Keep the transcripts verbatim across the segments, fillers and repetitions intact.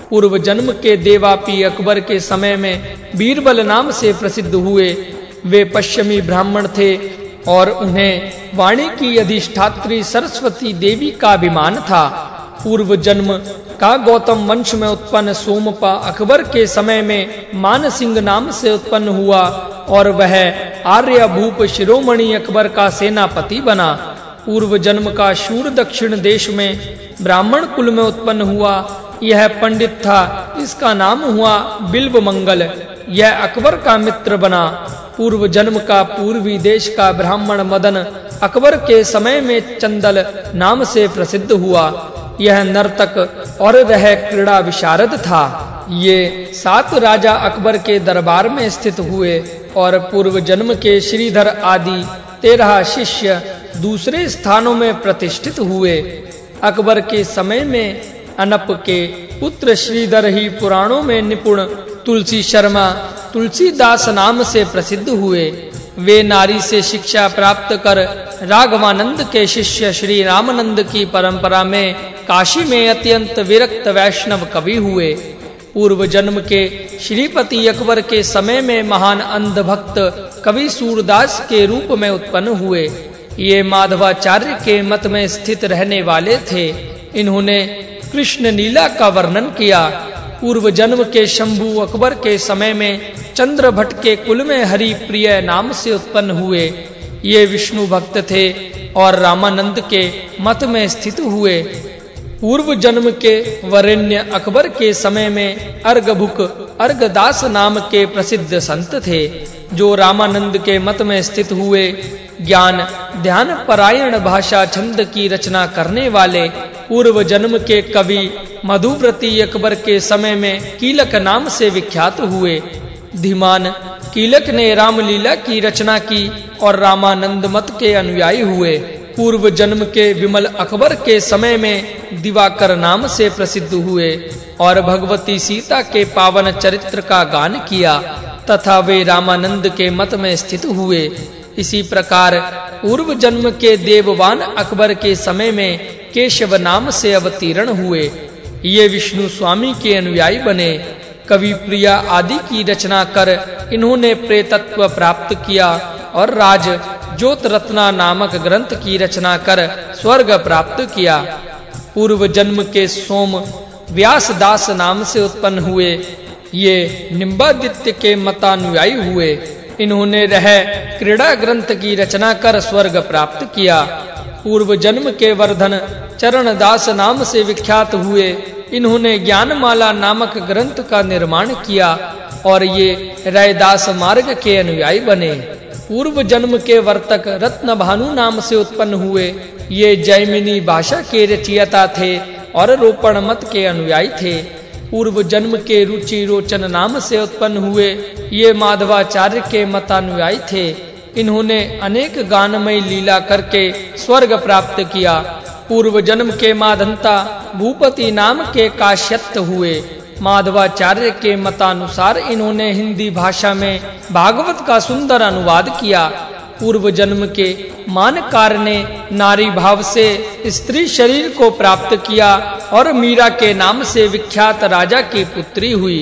पूर्व जन्म के देवापी अकबर के समय में बीरबल नाम से प्रसिद्ध हुए। वे पश्चिमी ब्राह्मण थे और उन्हें वाणी की अधिष्ठात्री सरस्वती देवी का अभिमान था। पूर्व जन्म का गौतम वंश में उत्पन्न सोमपा अकबर के समय में मानसिंह नाम से उत्पन्न हुआ और वह आर्य भूप शिरोमणि अकबर का सेनापति बना। पूर्व जन्म का शूर दक्षिण देश में ब्राह्मण कुल में उत्पन्न हुआ। यह पंडित था, इसका नाम हुआ बिल्व मंगल। यह अकबर का मित्र बना। पूर्व जन्म का पूर्वी देश का ब्राह्मण मदन अकबर के समय में चंदल नाम से प्रसिद्ध हुआ। यह नर्तक और वह क्रीड़ा विशारद था। ये सात राजा अकबर के दरबार में स्थित हुए और पूर्व जन्म के श्रीधर आदि तेरह शिष्य दूसरे स्थानों में प्रतिष्ठित हुए। अकबर के समय में अनप के पुत्र श्रीधर ही पुराणों में निपुण तुलसी शर्मा तुलसीदास नाम से प्रसिद्ध हुए। वे नारी से शिक्षा प्राप्त कर राघवानंद के शिष्य श्री रामानंद की परंपरा में काशी में अत्यंत विरक्त वैष्णव कवि हुए। पूर्व जन्म के श्रीपति अकबर के समय में महान अंधभक्त कवि सूरदास के रूप में उत्पन्न हुए। ये माधवाचार्य के मत में स्थित रहने वाले थे। इन्होंने कृष्ण लीला का वर्णन किया। पूर्व जन्म के शंभु अकबर के समय में चंद्र भट्ट के कुल में हरि प्रिय नाम से उत्पन्न हुए। ये विष्णु भक्त थे और रामानंद के मत में स्थित हुए। पूर्व जन्म के वरेण्य अकबर के समय में अर्घभुक अर्घदास नाम के प्रसिद्ध संत थे, जो रामानंद के मत में स्थित हुए। ज्ञान ध्यान परायण भाषा छंद की रचना करने वाले पूर्व जन्म के कवि मधुव्रती अकबर के समय में कीलक नाम से विख्यात हुए। धीमान कीलक ने रामलीला की रचना की और रामानंद मत के अनुयायी हुए। पूर्व जन्म के विमल अकबर के समय में दिवाकर नाम से प्रसिद्ध हुए और भगवती सीता के पावन चरित्र का गान किया तथा वे रामानंद के मत में स्थित हुए। इसी प्रकार पूर्व जन्म के देववान अकबर के समय में केशव नाम से अवतीर्ण हुए। ये विष्णु स्वामी के अनुयायी बने। कवि प्रिया आदि की रचना कर इन्होंने प्रेतत्व प्राप्त किया और राज ज्योत रत्ना नामक ग्रंथ की रचना कर स्वर्ग प्राप्त किया। पूर्व जन्म के सोम व्यासदास नाम से उत्पन्न हुए। ये निम्बादित्य के मतानुयायी हुए। इन्होंने रह क्रीड़ा ग्रंथ की रचना कर स्वर्ग प्राप्त किया। पूर्व जन्म के वर्धन चरणदास नाम से विख्यात हुए। इन्होंने ज्ञानमाला नामक ग्रंथ का निर्माण किया और ये रैदास मार्ग के अनुयायी बने। पूर्व जन्म के वर्तक रत्नभानु नाम से उत्पन्न हुए। ये जैमिनी भाषा के रचयिता थे और रोपण मत के अनुयायी थे। पूर्व जन्म के रुचि रोचन नाम से उत्पन्न हुए। ये माधवाचार्य के मतानुयायी थे। इन्होंने अनेक गानमय लीला करके स्वर्ग प्राप्त किया। पूर्व जन्म के माधंता भूपति नाम के काश्यप हुए। माधवाचार्य के मतानुसार इन्होंने हिंदी भाषा में भागवत का सुंदर अनुवाद किया। पूर्व जन्म के मानकार ने नारी भाव से स्त्री शरीर को प्राप्त किया और मीरा के नाम से विख्यात राजा की पुत्री हुई।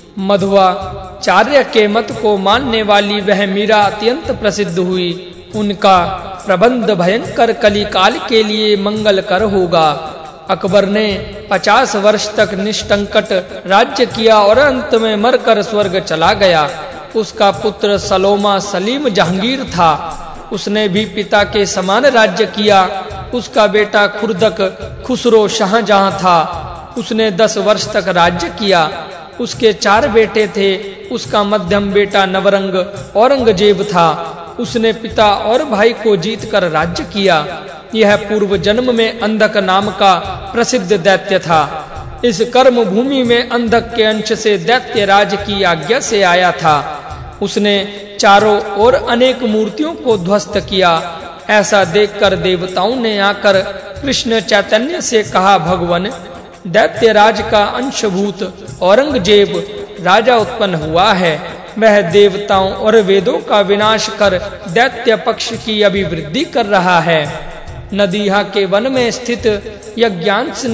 मध्वाचार्य के मत को मानने वाली वह मीरा अत्यंत प्रसिद्ध हुई। उनका प्रबंध भयंकर कलिकाल के लिए मंगलकर होगा। अकबर ने पचास वर्ष तक निष्कंटक राज्य किया और अंत में मरकर स्वर्ग चला गया। उसका पुत्र सलोमा सलीम जहांगीर था। उसने भी पिता के समान राज्य किया। उसका बेटा खुर्दक खुसरो शाहजहां था। उसने दस वर्ष तक राज्य किया। उसके चार बेटे थे। उसका मध्यम बेटा नवरंग औरंगजेब था। उसने पिता और भाई को जीतकर राज्य किया। यह पूर्व जन्म में अंधक नाम का प्रसिद्ध दैत्य था। इस कर्म भूमि में अंधक के अंश से दैत्य राज की आज्ञा से आया था। उसने चारों ओर अनेक मूर्तियों को ध्वस्त किया। ऐसा देखकर देवताओं ने आकर कृष्ण चैतन्य से कहा, भगवान, दैत्य राज का अंशभूत औरंगजेब राजा उत्पन्न हुआ है। वह देवताओं और वेदों का विनाश कर दैत्य पक्ष की अभिवृद्धि कर रहा है। नदीहा के वन में स्थित यज्ञांश ने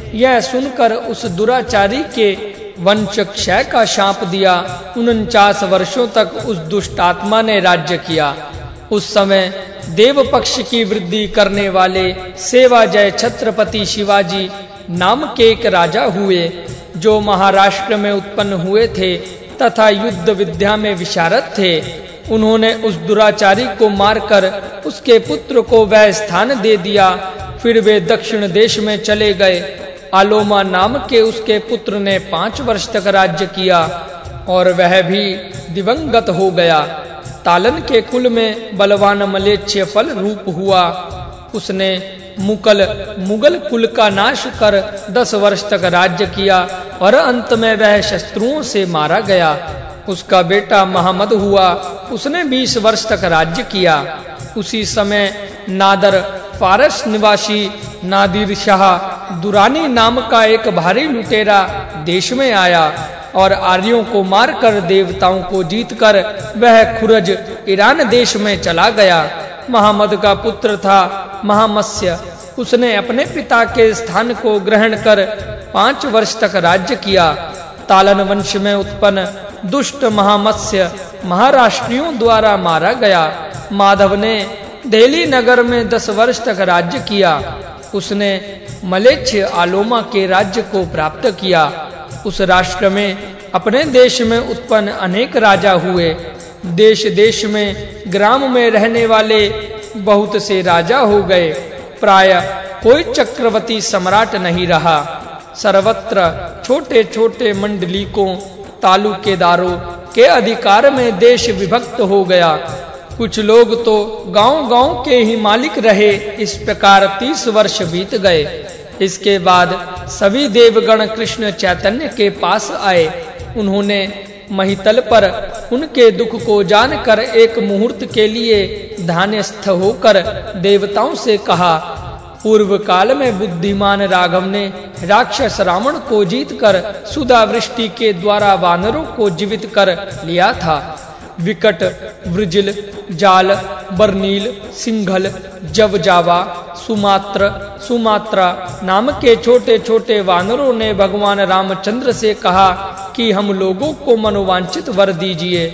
यह सुनकर उस दुराचारी के वंश क्षय का शाप दिया। उनचास वर्षों तक उस दुष्ट आत्मा ने राज्य किया। उस समय देव पक्ष की वृद्धि करने वाले सेवाजय छत्रपति शिवाजी नाम के एक राजा हुए, जो महाराष्ट्र में उत्पन्न हुए थे तथा युद्ध विद्या में विशारद थे। उन्होंने उस दुराचारी को मारकर उसके पुत्र को वह स्थान दे दिया। फिर वे दक्षिण देश में चले गए। आलोमा नाम के उसके पुत्र ने पांच वर्ष तक राज्य किया और वह भी दिवंगत हो गया। तालन के कुल में बलवान मलेच्छ फल रूप हुआ। उसने मुकल मुगल कुल का नाश कर दस वर्ष तक राज्य किया और अंत में वह शत्रुओं से मारा गया। उसका बेटा महमद हुआ। उसने बीस वर्ष तक राज्य किया। उसी समय नादर फारस निवासी नादिर शाह दुरानी नाम का एक भारी लुटेरा देश में आया और आर्यों को मारकर देवताओं को जीतकर वह खुरज ईरान देश में चला गया। महमद का पुत्र था महामत्स्य। उसने अपने पिता के स्थान को ग्रहण कर पांच वर्ष तक राज्य किया। तालन वंश में उत्पन्न दुष्ट महामत्स्य महाराष्ट्रियों द्वारा मारा गया। माधव ने दिल्ली नगर में दस वर्ष तक राज्य किया। उसने मलेच्छ आलोमा के राज्य को प्राप्त किया। उस राष्ट्र में अपने देश में उत्पन्न अनेक राजा हुए। देश देश में ग्राम में रहने वाले बहुत से राजा हो गए। प्राय कोई चक्रवर्ती सम्राट नहीं रहा। सर्वत्र छोटे छोटे मंडलीकों तालुकेदारों के अधिकार में देश विभक्त हो गया। कुछ लोग तो गांव-गांव के ही मालिक रहे। इस प्रकार तीस वर्ष बीत गए। इसके बाद सभी देवगण कृष्ण चैतन्य के पास आए। उन्होंने महितल पर उनके दुख को जानकर एक मुहूर्त के लिए ध्यानस्थ होकर देवताओं से कहा, पूर्व काल में बुद्धिमान राघव ने राक्षस रावण को जीतकर सुधा वृष्टि के द्वारा वानरों को जीवित कर लिया था। विकट, वृजिल, जाल, बर्नील, सिंघल, जवजावा, सुमात्र, सुमात्रा नाम के छोटे छोटे वानरों ने भगवान रामचंद्र से कहा कि हम लोगों को मनोवांछित वर दीजिए।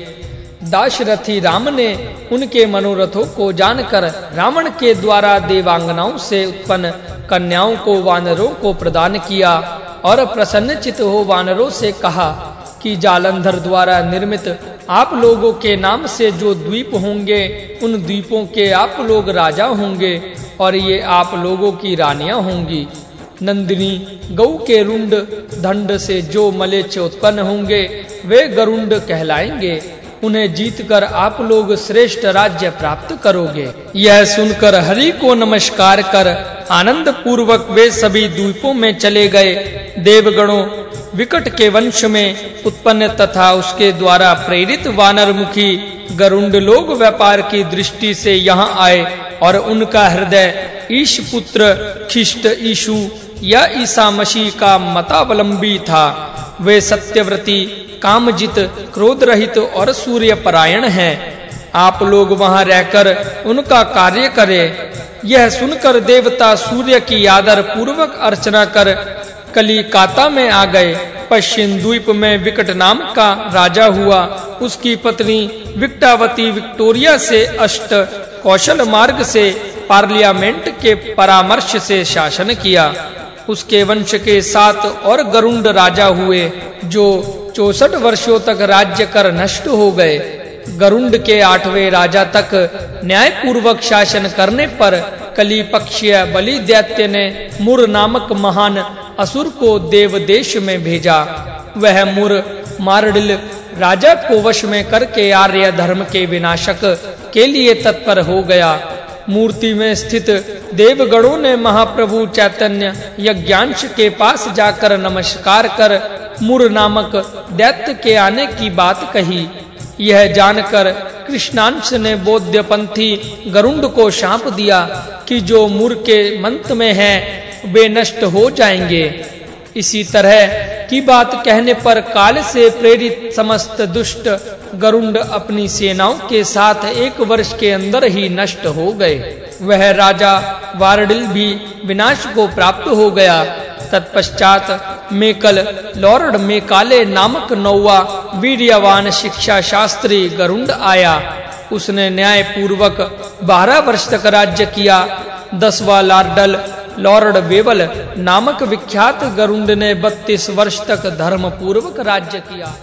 दाशरथी राम ने उनके मनोरथों को जानकर रावण के द्वारा देवांगनाओं से उत्पन्न कन्याओं को वानरों को प्रदान किया और प्रसन्नचित हो वानरों से कहा कि जालंधर द्वारा निर्मित आप लोगों के नाम से जो द्वीप होंगे उन द्वीपों के आप लोग राजा होंगे और ये आप लोगों की रानियां होंगी। नंदिनी गौ के रुंड दंड से जो मलेच्छ उत्पन्न होंगे वे गरुंड कहलाएंगे। उन्हें जीतकर आप लोग श्रेष्ठ राज्य प्राप्त करोगे। यह सुनकर हरि को नमस्कार कर आनंद पूर्वक वे सभी द्वीपों में चले गए। देवगणों विकट के वंश में उत्पन्न तथा उसके द्वारा प्रेरित वानर मुखी गरुंड लोग व्यापार की दृष्टि से यहाँ आए और उनका हृदय ईश पुत्र खिष्ट ईशु या ईसा मसीह का मतावलंबी था। वे सत्यव्रती, कामजित, क्रोध रहित और सूर्य परायण हैं। आप लोग वहां रहकर उनका कार्य करें। यह सुनकर देवता सूर्य की आदर पूर्वक अर्चना कर कलिकाता में आ गए। पश्चिम द्वीप में विकट नाम का राजा हुआ। उसकी पत्नी विक्टावती विक्टोरिया से अष्ट कौशल मार्ग से पार्लियामेंट के परामर्श से शासन किया। उसके वंश के सात और गरुंड राजा हुए जो चौसठ वर्षों तक राज्य कर नष्ट हो गए। गरुंड के आठवें राजा तक न्याय पूर्वक शासन करने पर कली पक्षीय बलि दैत्य ने मुर नामक महान असुर को देव देश में भेजा। वह मुर मारडिल राजा को वश में करके आर्य धर्म के विनाशक के लिए तत्पर हो गया। मूर्ति में स्थित देवगणों ने महाप्रभु चैतन्य यज्ञांश के पास जाकर नमस्कार कर मुर नामक दैत्य के आने की बात कही। यह जानकर कृष्णांश ने बौद्ध पंथी गरुंड को शाप दिया कि जो मुर के मंत्र में है वे नष्ट हो जाएंगे। इसी तरह की बात कहने पर काल से प्रेरित समस्त दुष्ट गरुंड अपनी सेनाओं के साथ एक वर्ष के अंदर ही नष्ट हो गए। वह राजा वारडिल भी विनाश को प्राप्त हो गया तत्पश्चात मेकल लॉर्ड मेकाले नामक नौवा वीर्यवान शिक्षा शास्त्री गरुड़ आया। उसने न्याय पूर्वक बारह वर्ष तक राज्य किया। दसवां लॉर्डल लॉर्ड वेबल नामक विख्यात गरुड़ ने बत्तीस वर्ष तक धर्म पूर्वक राज्य किया।